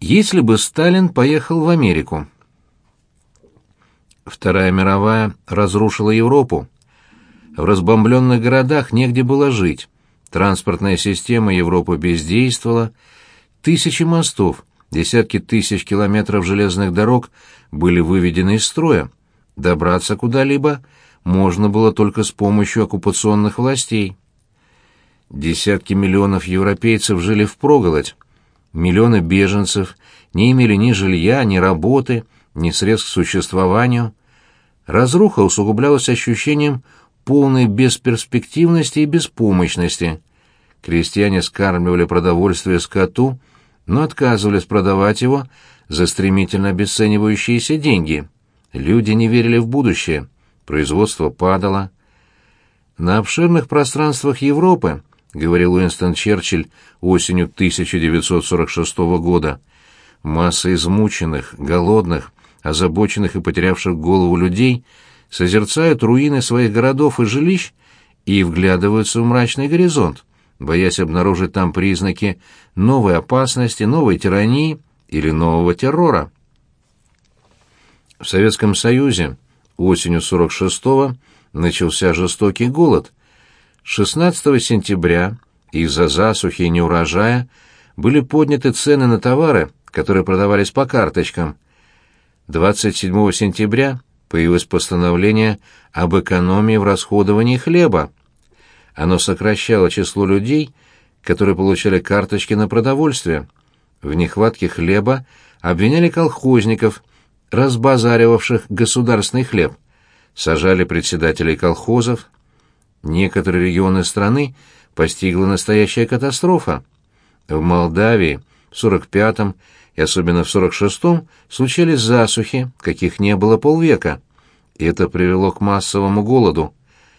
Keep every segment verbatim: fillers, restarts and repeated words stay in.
Если бы Сталин поехал в Америку. Вторая мировая разрушила Европу. В разбомбленных городах негде было жить. Транспортная система Европы бездействовала. Тысячи мостов, десятки тысяч километров железных дорог были выведены из строя. Добраться куда-либо можно было только с помощью оккупационных властей. Десятки миллионов европейцев жили впроголодь. Миллионы беженцев не имели ни жилья, ни работы, ни средств к существованию. Разруха усугублялась ощущением полной бесперспективности и беспомощности. Крестьяне скармливали продовольствие скоту, но отказывались продавать его за стремительно обесценивающиеся деньги. Люди не верили в будущее, производство падало. На обширных пространствах Европы, говорил Уинстон Черчилль осенью тысяча девятьсот сорок шестого года, масса измученных, голодных, озабоченных и потерявших голову людей созерцают руины своих городов и жилищ и вглядываются в мрачный горизонт, боясь обнаружить там признаки новой опасности, новой тирании или нового террора. В Советском Союзе осенью сорок шестого начался жестокий голод. шестнадцатого сентября из-за засухи и неурожая были подняты цены на товары, которые продавались по карточкам. двадцать седьмого сентября появилось постановление об экономии в расходовании хлеба. Оно сокращало число людей, которые получали карточки на продовольствие. В нехватке хлеба обвиняли колхозников, разбазаривавших государственный хлеб, сажали председателей колхозов. Некоторые регионы страны постигла настоящая катастрофа. В Молдавии в сорок пятом и особенно в сорок шестом случались засухи, каких не было полвека, и это привело к массовому голоду.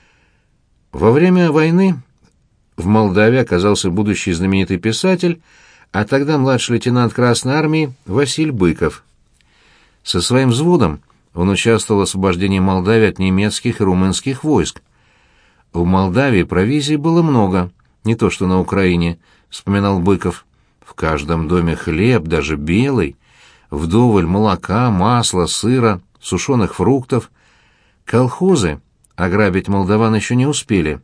Во время войны в Молдавии оказался будущий знаменитый писатель, а тогда младший лейтенант Красной армии Василь Быков. Со своим взводом он участвовал в освобождении Молдавии от немецких и румынских войск. В Молдавии провизии было много, не то что на Украине, вспоминал Быков. В каждом доме хлеб, даже белый, вдоволь молока, масла, сыра, сушеных фруктов. Колхозы ограбить молдаван еще не успели.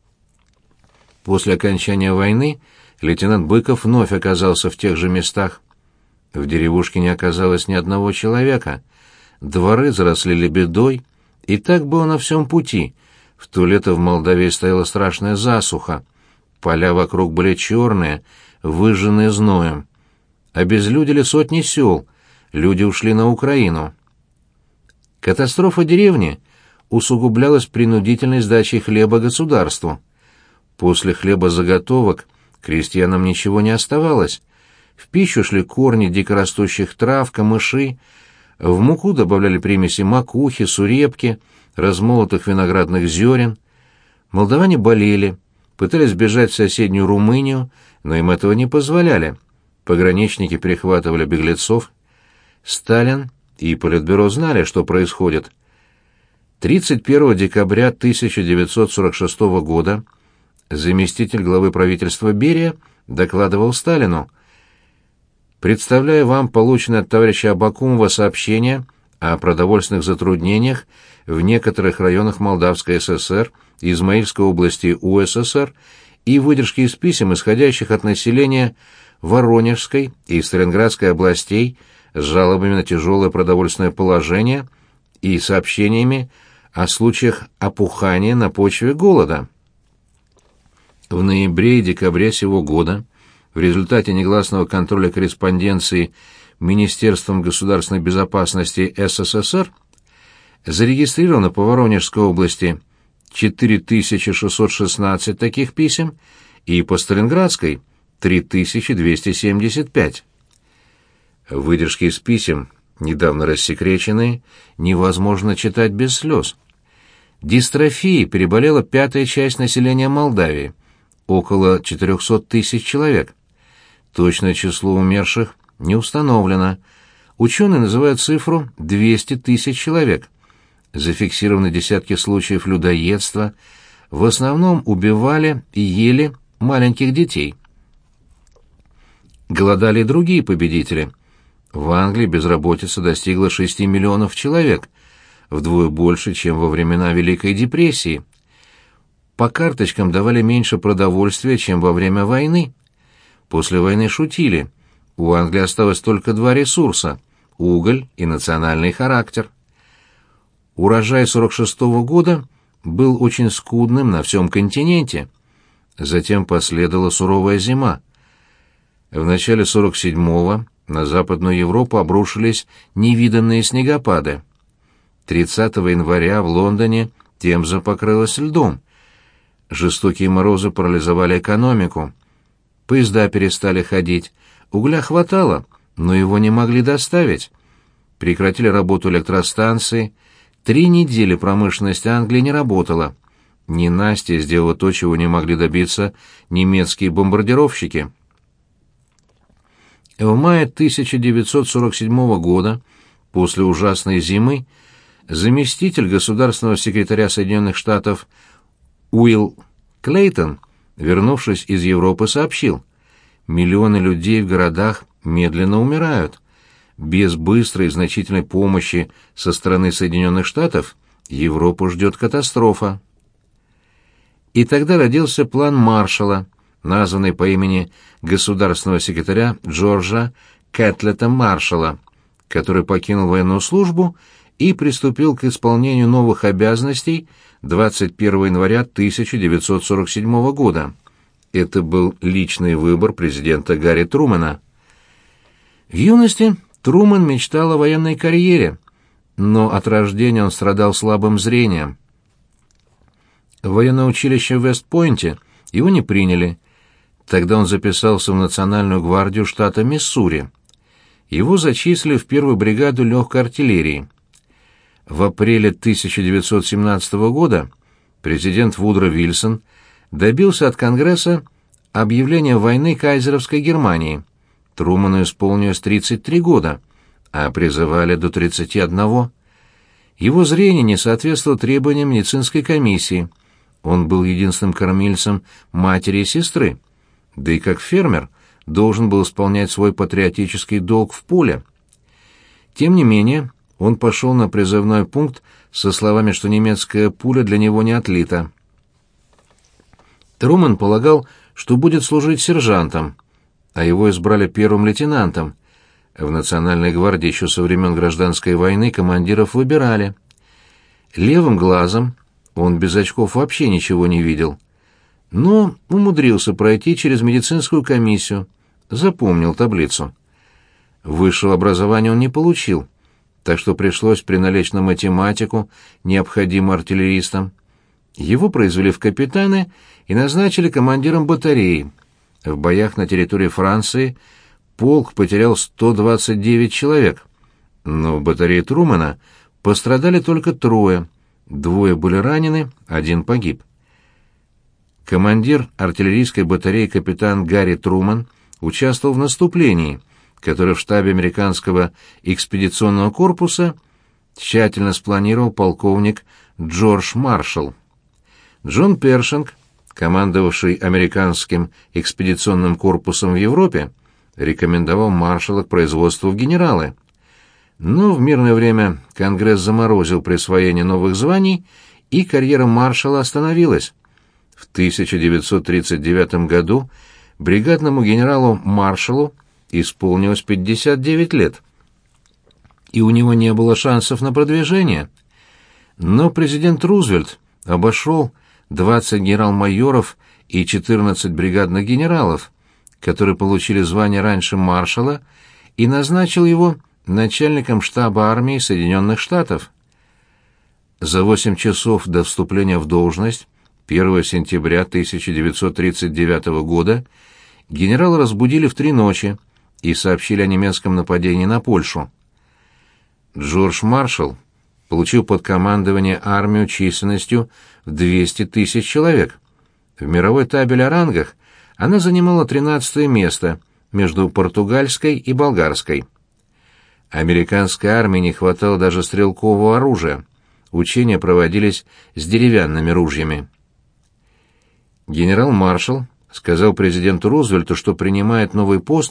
После окончания войны лейтенант Быков вновь оказался в тех же местах. В деревушке не оказалось ни одного человека. Дворы заросли лебедой, и так было на всем пути. В то лето в Молдавии стояла страшная засуха. Поля вокруг были черные, выжженные зноем. Обезлюдили сотни сел, люди ушли на Украину. Катастрофа деревни усугублялась принудительной сдачей хлеба государству. После хлебозаготовок крестьянам ничего не оставалось. В пищу шли корни дикорастущих трав, камыши, в муку добавляли примеси макухи, сурепки, размолотых виноградных зерен. Молдаване болели, пытались бежать в соседнюю Румынию, но им этого не позволяли. Пограничники перехватывали беглецов. Сталин и Политбюро знали, что происходит. тридцать первого декабря тысяча девятьсот сорок шестого года заместитель главы правительства Берия докладывал Сталину: «Представляю вам полученное от товарища Абакумова сообщение о продовольственных затруднениях в некоторых районах Молдавской ССР, Измаильской области УССР и выдержки из писем, исходящих от населения Воронежской и Сталинградской областей с жалобами на тяжелое продовольственное положение и сообщениями о случаях опухания на почве голода». В ноябре и декабре сего года в результате негласного контроля корреспонденции Министерством государственной безопасности СССР зарегистрировано по Воронежской области четыре тысячи шестьсот шестнадцать таких писем и по Сталинградской три тысячи двести семьдесят пять. Выдержки из писем, недавно рассекреченные, невозможно читать без слез. Дистрофией переболела пятая часть населения Молдавии, около четырехсот тысяч человек. Точное число умерших не установлено. Ученые называют цифру двести тысяч человек. Зафиксированы десятки случаев людоедства. В основном убивали и ели маленьких детей. Голодали и другие победители. В Англии безработица достигла шести миллионов человек, вдвое больше, чем во времена Великой депрессии. По карточкам давали меньше продовольствия, чем во время войны. После войны шутили. У Англии осталось только два ресурса – уголь и национальный характер. Урожай сорок шестого года был очень скудным на всем континенте. Затем последовала суровая зима. В начале сорок седьмого на Западную Европу обрушились невиданные снегопады. тридцатого января в Лондоне Темза покрылась льдом. Жестокие морозы парализовали экономику. Поезда перестали ходить. Угля хватало, но его не могли доставить. Прекратили работу электростанции. Три недели промышленность Англии не работала. Ненастье сделало то, чего не могли добиться немецкие бомбардировщики. В мае тысяча девятьсот сорок седьмого года, после ужасной зимы, заместитель государственного секретаря Соединенных Штатов Уилл Клейтон, вернувшись из Европы, сообщил: «Миллионы людей в городах медленно умирают. Без быстрой и значительной помощи со стороны Соединенных Штатов Европу ждет катастрофа». И тогда родился план Маршалла, названный по имени государственного секретаря Джорджа Кэтлета Маршалла, который покинул военную службу и приступил к исполнению новых обязанностей двадцать первого января тысяча девятьсот сорок седьмого года. Это был личный выбор президента Гарри Трумэна. В юности Трумэн мечтал о военной карьере, но от рождения он страдал слабым зрением. В военное училище в Вест-Пойнте его не приняли. Тогда он записался в Национальную гвардию штата Миссури. Его зачислили в первую бригаду легкой артиллерии. В апреле тысяча девятьсот семнадцатого года президент Вудро Вильсон добился от Конгресса объявления войны кайзеровской Германии. Трумэну исполнилось тридцать три года, а призывали до тридцати одного. Его зрение не соответствовало требованиям медицинской комиссии. Он был единственным кормильцем матери и сестры, да и как фермер должен был исполнять свой патриотический долг в поле. Тем не менее, он пошел на призывной пункт со словами, что немецкая пуля для него не отлита. Трумэн полагал, что будет служить сержантом, а его избрали первым лейтенантом. В Национальной гвардии еще со времен Гражданской войны командиров выбирали. Левым глазом он без очков вообще ничего не видел, но умудрился пройти через медицинскую комиссию, запомнил таблицу. Высшего образования он не получил, так что пришлось приналечь на математику, необходимую артиллеристам. Его произвели в капитаны и назначили командиром батареи. В боях на территории Франции полк потерял сто двадцать девять человек, но в батарее Трумэна пострадали только трое, двое были ранены, один погиб. Командир артиллерийской батареи капитан Гарри Трумэн участвовал в наступлении, которое в штабе американского экспедиционного корпуса тщательно спланировал полковник Джордж Маршалл. Джон Першинг, командовавший американским экспедиционным корпусом в Европе, рекомендовал Маршалла к производству в генералы. Но в мирное время Конгресс заморозил присвоение новых званий, и карьера Маршалла остановилась. В тысяча девятьсот тридцать девятом году бригадному генералу Маршаллу исполнилось пятьдесят девять лет, и у него не было шансов на продвижение. Но президент Рузвельт обошел двадцать генерал-майоров и четырнадцать бригадных генералов, которые получили звание раньше маршала, и назначил его начальником штаба армии Соединенных Штатов. За восемь часов до вступления в должность, первого сентября тысяча девятьсот тридцать девятого года, генерала разбудили в три ночи и сообщили о немецком нападении на Польшу. Джордж Маршалл получил под командование армию численностью в двести тысяч человек. В мировой табель о рангах она занимала тринадцатое место между португальской и болгарской. Американской армии не хватало даже стрелкового оружия. Учения проводились с деревянными ружьями. Генерал-маршал сказал президенту Рузвельту, что принимает новый пост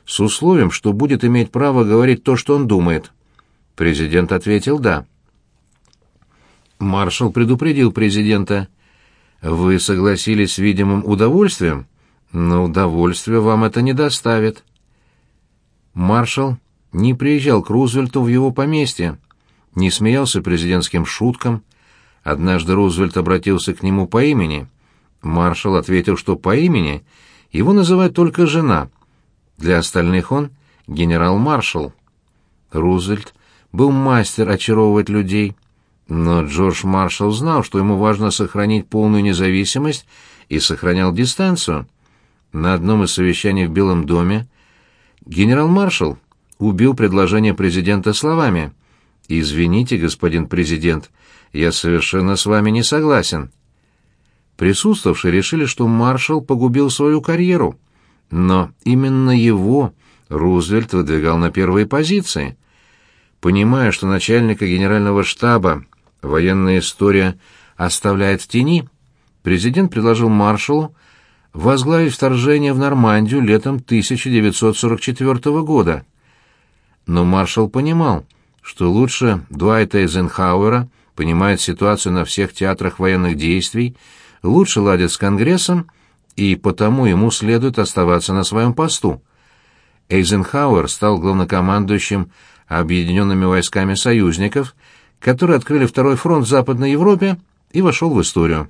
с условием, что будет иметь право говорить то, что он думает. Президент ответил «да». Маршал предупредил президента: «Вы согласились с видимым удовольствием, но удовольствие вам это не доставит». Маршал не приезжал к Рузвельту в его поместье, не смеялся президентским шуткам. Однажды Рузвельт обратился к нему по имени. Маршал ответил, что по имени его называет только жена. Для остальных он генерал-маршал. Рузвельт был мастер очаровывать людей, но Джордж Маршалл знал, что ему важно сохранить полную независимость, и сохранял дистанцию. На одном из совещаний в Белом доме генерал-маршал убил предложение президента словами: «Извините, господин президент, я совершенно с вами не согласен». Присутствовавшие решили, что маршал погубил свою карьеру, но именно его Рузвельт выдвигал на первые позиции. Понимая, что начальника генерального штаба военная история оставляет в тени, президент предложил маршалу возглавить вторжение в Нормандию летом тысяча девятьсот сорок четвёртого года. Но маршал понимал, что лучше Дуайта Эйзенхауэра понимает ситуацию на всех театрах военных действий, лучше ладит с Конгрессом, и потому ему следует оставаться на своем посту. Эйзенхауэр стал главнокомандующим объединенными войсками союзников, которые открыли второй фронт в Западной Европе, и вошел в историю.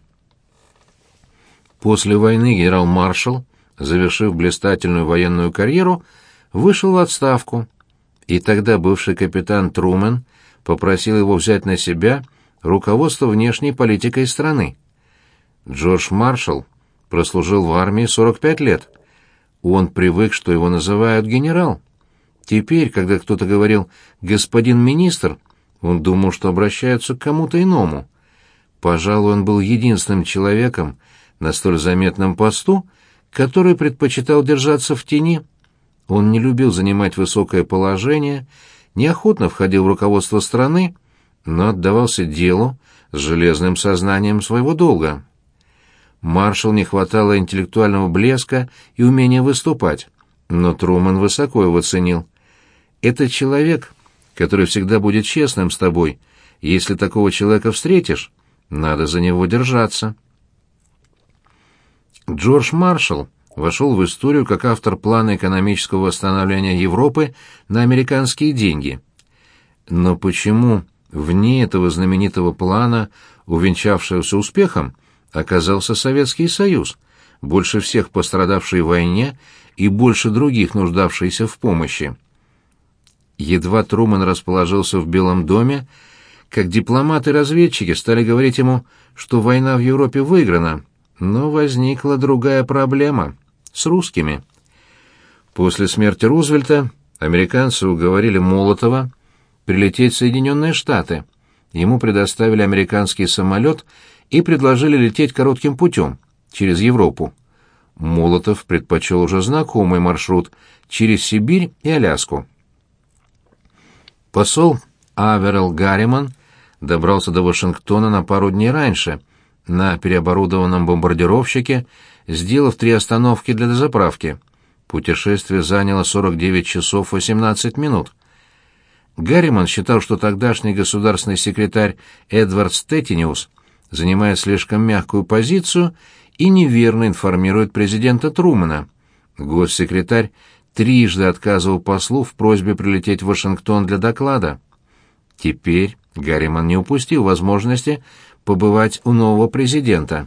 После войны генерал-маршал, завершив блистательную военную карьеру, вышел в отставку, и тогда бывший капитан Трумэн попросил его взять на себя руководство внешней политикой страны. Джордж Маршалл прослужил в армии сорок пять лет. Он привык, что его называют генерал. Теперь, когда кто-то говорил «господин министр», он думал, что обращаются к кому-то иному. Пожалуй, он был единственным человеком на столь заметном посту, который предпочитал держаться в тени. Он не любил занимать высокое положение, неохотно входил в руководство страны, но отдавался делу с железным сознанием своего долга. Маршаллу не хватало интеллектуального блеска и умения выступать, но Трумэн высоко его ценил. «Это человек, который всегда будет честным с тобой. Если такого человека встретишь, надо за него держаться». Джордж Маршалл вошел в историю как автор плана экономического восстановления Европы на американские деньги. Но почему вне этого знаменитого плана, увенчавшегося успехом, оказался Советский Союз, больше всех пострадавший в войне и больше других нуждавшийся в помощи? Едва Трумэн расположился в Белом доме, как дипломаты и разведчики стали говорить ему, что война в Европе выиграна, но возникла другая проблема — с русскими. После смерти Рузвельта американцы уговорили Молотова прилететь в Соединенные Штаты. Ему предоставили американский самолет и предложили лететь коротким путем, через Европу. Молотов предпочел уже знакомый маршрут через Сибирь и Аляску. Посол Аверелл Гарриман добрался до Вашингтона на пару дней раньше, на переоборудованном бомбардировщике, сделав три остановки для дозаправки. Путешествие заняло сорок девять часов восемнадцать минут. Гарриман считал, что тогдашний государственный секретарь Эдвард Стэттиниус занимает слишком мягкую позицию и неверно информирует президента Трумэна. Госсекретарь трижды отказывал послу в просьбе прилететь в Вашингтон для доклада. Теперь Гарриман не упустил возможности побывать у нового президента.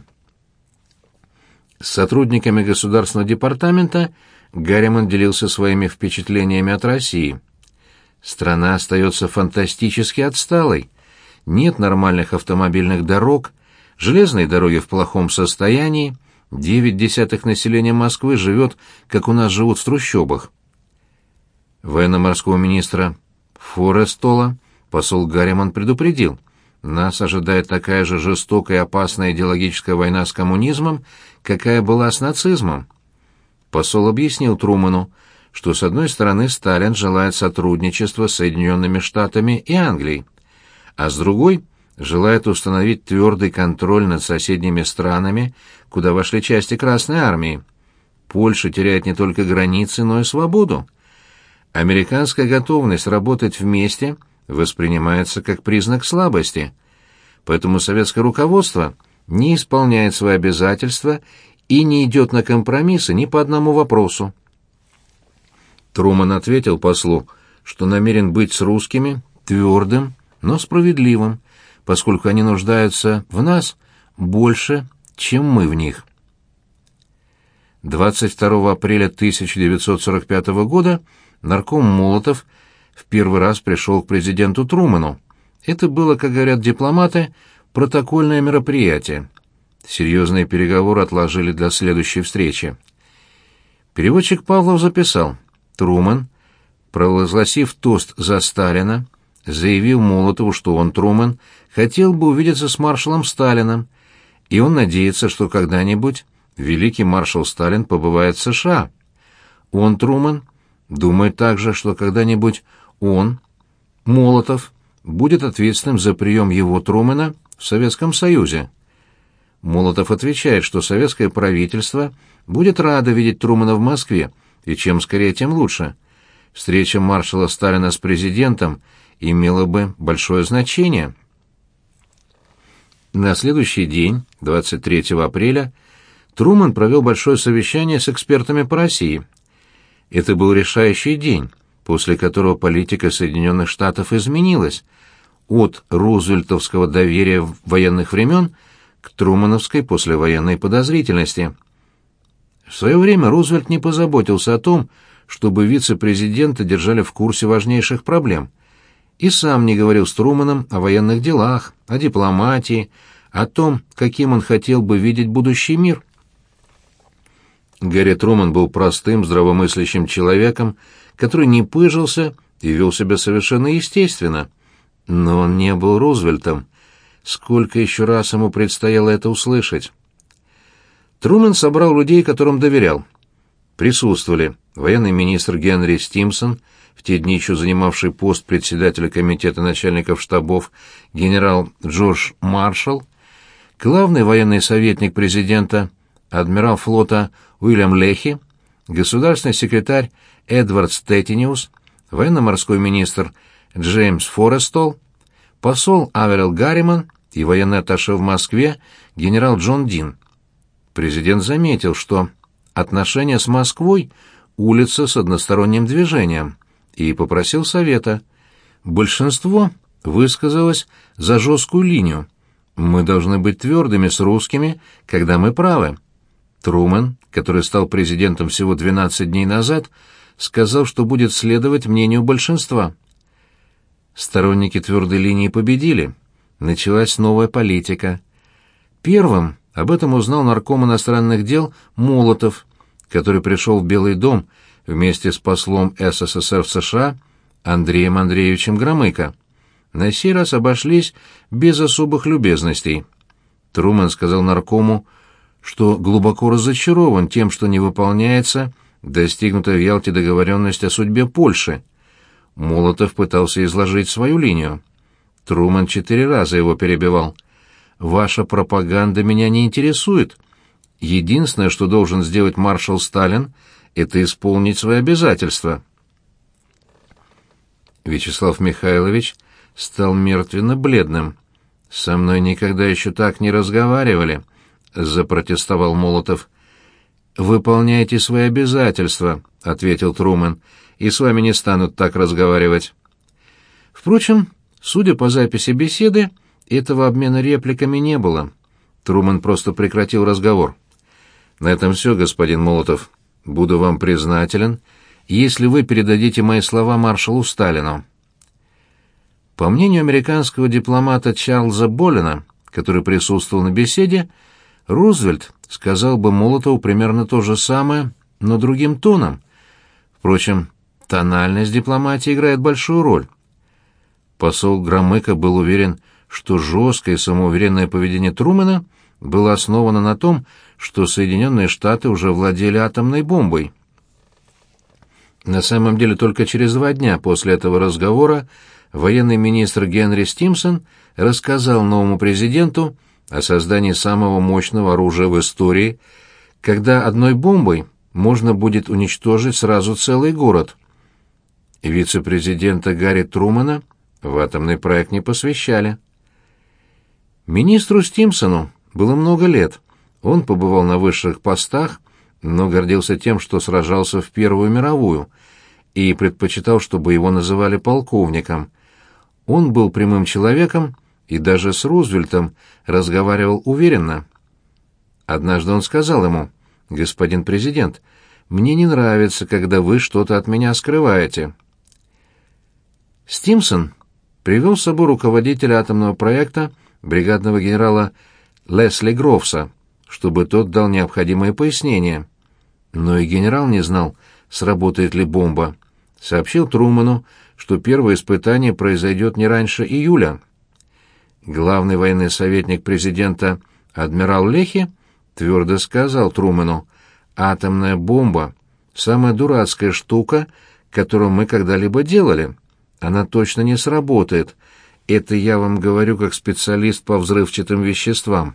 С сотрудниками Государственного департамента Гарриман делился своими впечатлениями от России. Страна остается фантастически отсталой. Нет нормальных автомобильных дорог, железные дороги в плохом состоянии, девять десятых населения Москвы живет, как у нас живут в трущобах. Военно-морского министра Форрестола посол Гарриман предупредил: нас ожидает такая же жестокая и опасная идеологическая война с коммунизмом, какая была с нацизмом. Посол объяснил Трумэну, что с одной стороны Сталин желает сотрудничества с Соединенными Штатами и Англией, а с другой желает установить твердый контроль над соседними странами, куда вошли части Красной Армии. Польша теряет не только границы, но и свободу. Американская готовность работать вместе воспринимается как признак слабости, поэтому советское руководство не исполняет свои обязательства и не идет на компромиссы ни по одному вопросу. Труман ответил послу, что намерен быть с русскими твердым, но справедливым, поскольку они нуждаются в нас больше, чем мы в них. двадцать второго апреля тысяча девятьсот сорок пятого года нарком Молотов в первый раз пришел к президенту Трумэну. Это было, как говорят дипломаты, протокольное мероприятие. Серьезные переговоры отложили для следующей встречи. Переводчик Павлов записал: Трумэн, провозгласив тост за Сталина, заявил Молотову, что он, Трумэн, хотел бы увидеться с маршалом Сталиным, и он надеется, что когда-нибудь великий маршал Сталин побывает в США. Он, Трумэн, думает также, что когда-нибудь он, Молотов, будет ответственным за прием его, Трумэна, в Советском Союзе. Молотов отвечает, что советское правительство будет радо видеть Трумэна в Москве, и чем скорее, тем лучше. Встреча маршала Сталина с президентом имела бы большое значение. На следующий день, двадцать третьего апреля, Трумэн провел большое совещание с экспертами по России. Это был решающий день, после которого политика Соединенных Штатов изменилась от рузвельтовского доверия военных времен к трумэновской послевоенной подозрительности. В свое время Рузвельт не позаботился о том, чтобы вице-президента держали в курсе важнейших проблем, и сам не говорил с Трумэном о военных делах, о дипломатии, о том, каким он хотел бы видеть будущий мир. Гарри Трумэн был простым, здравомыслящим человеком, который не пыжился и вел себя совершенно естественно. Но он не был Рузвельтом. Сколько еще раз ему предстояло это услышать? Трумэн собрал людей, которым доверял. Присутствовали военный министр Генри Стимсон, в те дни еще занимавший пост председателя комитета начальников штабов генерал Джордж Маршалл, главный военный советник президента адмирал флота Уильям Лехи, государственный секретарь Эдвард Стэттиниус, военно-морской министр Джеймс Форестол, посол Аверил Гарриман и военный атташе в Москве генерал Джон Дин. Президент заметил, что отношения с Москвой — улица с односторонним движением, и попросил совета. Большинство высказалось за жесткую линию. Мы должны быть твердыми с русскими, когда мы правы. Трумэн, который стал президентом всего двенадцать дней назад, сказал, что будет следовать мнению большинства. Сторонники твердой линии победили. Началась новая политика. Первым об этом узнал нарком иностранных дел Молотов, который пришел в Белый дом вместе с послом СССР в США Андреем Андреевичем Громыко. На сей раз обошлись без особых любезностей. Трумэн сказал наркому, что глубоко разочарован тем, что не выполняется достигнутая в Ялте договоренность о судьбе Польши. Молотов пытался изложить свою линию. Трумэн четыре раза его перебивал. «Ваша пропаганда меня не интересует. Единственное, что должен сделать маршал Сталин, это исполнить свои обязательства». Вячеслав Михайлович стал мертвенно-бледным. «Со мной никогда еще так не разговаривали», — запротестовал Молотов. «Выполняйте свои обязательства», — ответил Трумэн, — «и с вами не станут так разговаривать». Впрочем, судя по записи беседы, этого обмена репликами не было. Трумэн просто прекратил разговор. «На этом все, господин Молотов. Буду вам признателен, если вы передадите мои слова маршалу Сталину». По мнению американского дипломата Чарльза Боллина, который присутствовал на беседе, Рузвельт сказал бы Молотову примерно то же самое, но другим тоном. Впрочем, тональность дипломатии играет большую роль. Посол Громыко был уверен, что жесткое и самоуверенное поведение Трумэна было основано на том, что Соединенные Штаты уже владели атомной бомбой. На самом деле только через два дня после этого разговора военный министр Генри Стимсон рассказал новому президенту о создании самого мощного оружия в истории, когда одной бомбой можно будет уничтожить сразу целый город. Вице-президента Гарри Трумэна в атомный проект не посвящали. Министру Стимсону было много лет. Он побывал на высших постах, но гордился тем, что сражался в Первую мировую, и предпочитал, чтобы его называли полковником. Он был прямым человеком и даже с Рузвельтом разговаривал уверенно. Однажды он сказал ему: «Господин президент, мне не нравится, когда вы что-то от меня скрываете». Стимсон привел с собой руководителя атомного проекта, бригадного генерала Лесли Грофса, чтобы тот дал необходимые пояснения. Но и генерал не знал, сработает ли бомба. Сообщил Трумэну, что первое испытание произойдет не раньше июля. Главный военный советник президента адмирал Лехи твердо сказал Трумэну: «Атомная бомба — самая дурацкая штука, которую мы когда-либо делали. Она точно не сработает. Это я вам говорю как специалист по взрывчатым веществам».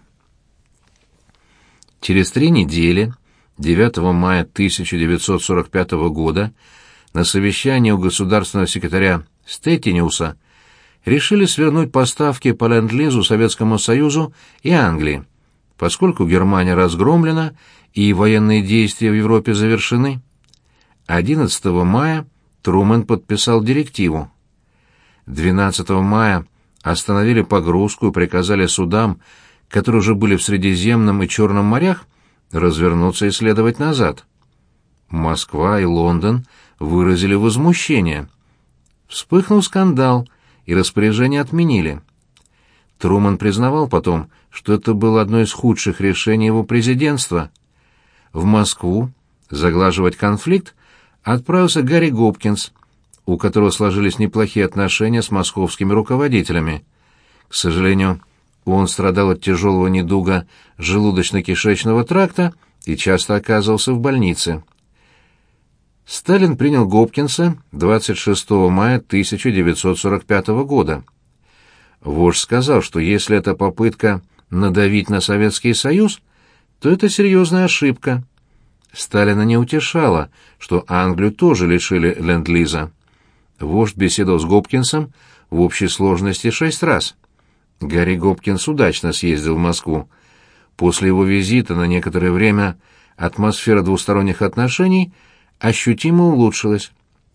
Через три недели, девятого мая тысяча девятьсот сорок пятого года, на совещании у государственного секретаря Стеттиниуса решили свернуть поставки по ленд-лизу Советскому Союзу и Англии, поскольку Германия разгромлена и военные действия в Европе завершены. одиннадцатого мая Трумэн подписал директиву. двенадцатого мая остановили погрузку и приказали судам, которые уже были в Средиземном и Черном морях, развернуться и следовать назад. Москва и Лондон выразили возмущение. Вспыхнул скандал, и распоряжение отменили. Трумэн признавал потом, что это было одно из худших решений его президентства. В Москву заглаживать конфликт отправился Гарри Гопкинс, у которого сложились неплохие отношения с московскими руководителями. К сожалению, он страдал от тяжелого недуга желудочно-кишечного тракта и часто оказывался в больнице. Сталин принял Гопкинса двадцать шестого мая тысяча девятьсот сорок пятого года. Вождь сказал, что если это попытка надавить на Советский Союз, то это серьезная ошибка. Сталина не утешало, что Англию тоже лишили ленд-лиза. Вождь беседовал с Гопкинсом в общей сложности шесть раз. Гарри Гопкинс удачно съездил в Москву. После его визита на некоторое время атмосфера двусторонних отношений ощутимо улучшилась.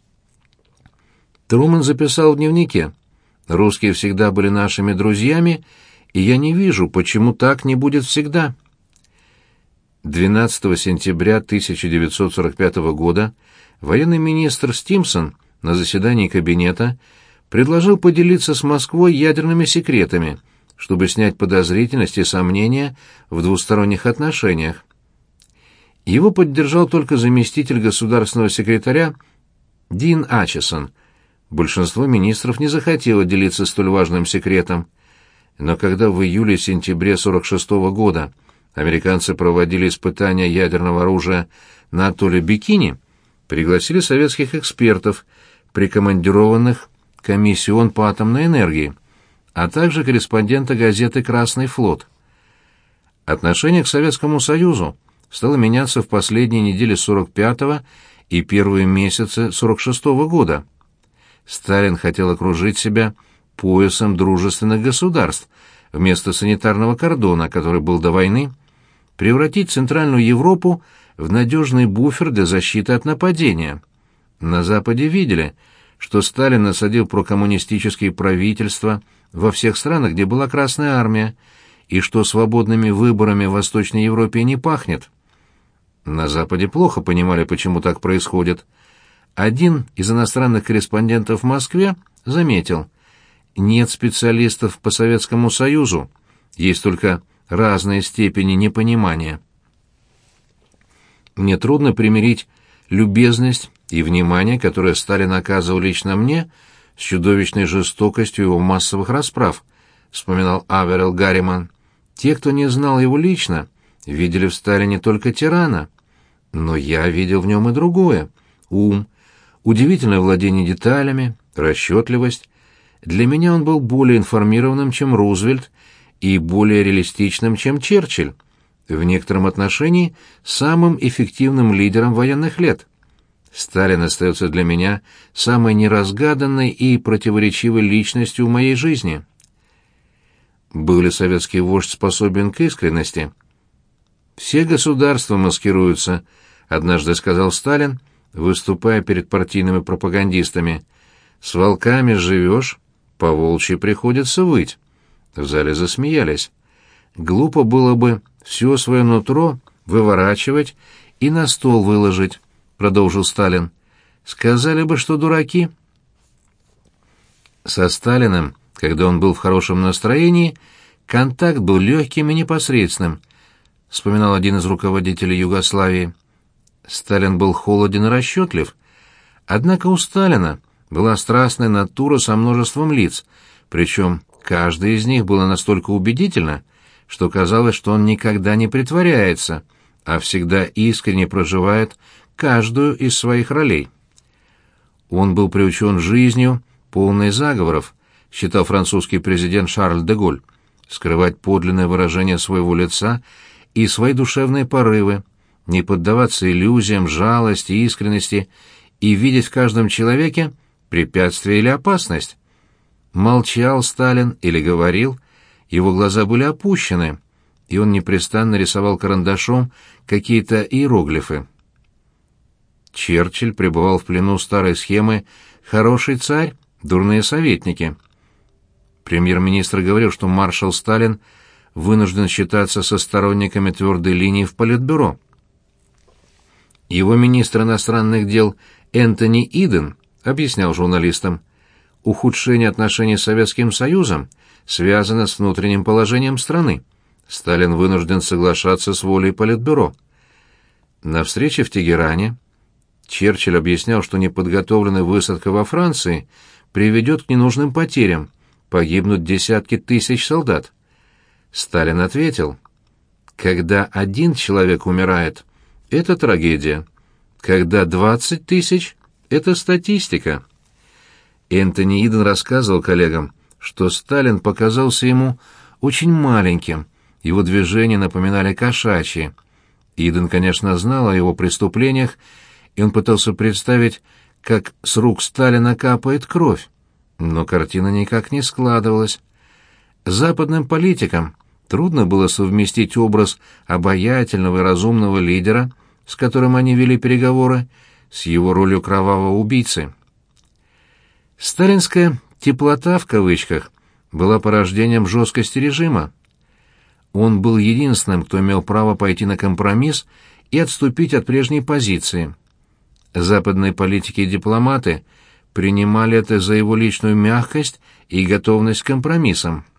Трумэн записал в дневнике: «Русские всегда были нашими друзьями, и я не вижу, почему так не будет всегда». двенадцатого сентября тысяча девятьсот сорок пятого года военный министр Стимсон на заседании кабинета предложил поделиться с Москвой ядерными секретами, чтобы снять подозрительность и сомнения в двусторонних отношениях. Его поддержал только заместитель государственного секретаря Дин Ачесон. Большинство министров не захотело делиться столь важным секретом. Но когда в июле-сентябре сорок шестого года американцы проводили испытания ядерного оружия на атолле Бикини, пригласили советских экспертов, прикомандированных Комиссион по атомной энергии, а также корреспондента газеты «Красный флот». Отношение к Советскому Союзу стало меняться в последние недели сорок пятого и первые месяцы сорок шестого года. Сталин хотел окружить себя поясом дружественных государств вместо санитарного кордона, который был до войны, превратить Центральную Европу в надежный буфер для защиты от нападения. На Западе видели, что Сталин насадил прокоммунистические правительства во всех странах, где была Красная Армия, и что свободными выборами в Восточной Европе не пахнет. На Западе плохо понимали, почему так происходит. Один из иностранных корреспондентов в Москве заметил: нет специалистов по Советскому Союзу, есть только разные степени непонимания. Мне трудно примирить любезность и внимание, которое Сталин оказывал лично мне, с чудовищной жестокостью его массовых расправ, вспоминал Аверел Гарриман. Те, кто не знал его лично, видели в Сталине только тирана. Но я видел в нем и другое — ум, удивительное владение деталями, расчетливость. Для меня он был более информированным, чем Рузвельт, и более реалистичным, чем Черчилль, в некотором отношении самым эффективным лидером военных лет. Сталин остается для меня самой неразгаданной и противоречивой личностью в моей жизни. Был ли советский вождь способен к искренности? «Все государства маскируются», — однажды сказал Сталин, выступая перед партийными пропагандистами. «С волками живешь, по волчьи приходится выть». В зале засмеялись. «Глупо было бы все свое нутро выворачивать и на стол выложить», — продолжил Сталин. «Сказали бы, что дураки». Со Сталиным, когда он был в хорошем настроении, контакт был легким и непосредственным, вспоминал один из руководителей Югославии. Сталин был холоден и расчетлив. Однако у Сталина была страстная натура со множеством лиц, причем каждая из них была настолько убедительна, что казалось, что он никогда не притворяется, а всегда искренне проживает каждую из своих ролей. Он был приучен жизнью, полной заговоров, считал французский президент Шарль де Голль, скрывать подлинное выражение своего лица и свои душевные порывы, не поддаваться иллюзиям, жалости, искренности и видеть в каждом человеке препятствие или опасность. Молчал Сталин или говорил, его глаза были опущены, и он непрестанно рисовал карандашом какие-то иероглифы. Черчилль пребывал в плену старой схемы «хороший царь, дурные советники». Премьер-министр говорил, что маршал Сталин вынужден считаться со сторонниками твердой линии в Политбюро. Его министр иностранных дел Энтони Иден объяснял журналистам, ухудшение отношений с Советским Союзом связано с внутренним положением страны. Сталин вынужден соглашаться с волей Политбюро. На встрече в Тегеране Черчилль объяснял, что неподготовленная высадка во Франции приведет к ненужным потерям, погибнут десятки тысяч солдат. Сталин ответил: «Когда один человек умирает, это трагедия. Когда двадцать тысяч, это статистика». Энтони Иден рассказывал коллегам, что Сталин показался ему очень маленьким, его движения напоминали кошачьи. Иден, конечно, знал о его преступлениях, и он пытался представить, как с рук Сталина капает кровь, но картина никак не складывалась. Западным политикам трудно было совместить образ обаятельного и разумного лидера, с которым они вели переговоры, с его ролью кровавого убийцы. Сталинская «теплота» в кавычках была порождением жесткости режима. Он был единственным, кто имел право пойти на компромисс и отступить от прежней позиции. Западные политики и дипломаты принимали это за его личную мягкость и готовность к компромиссам.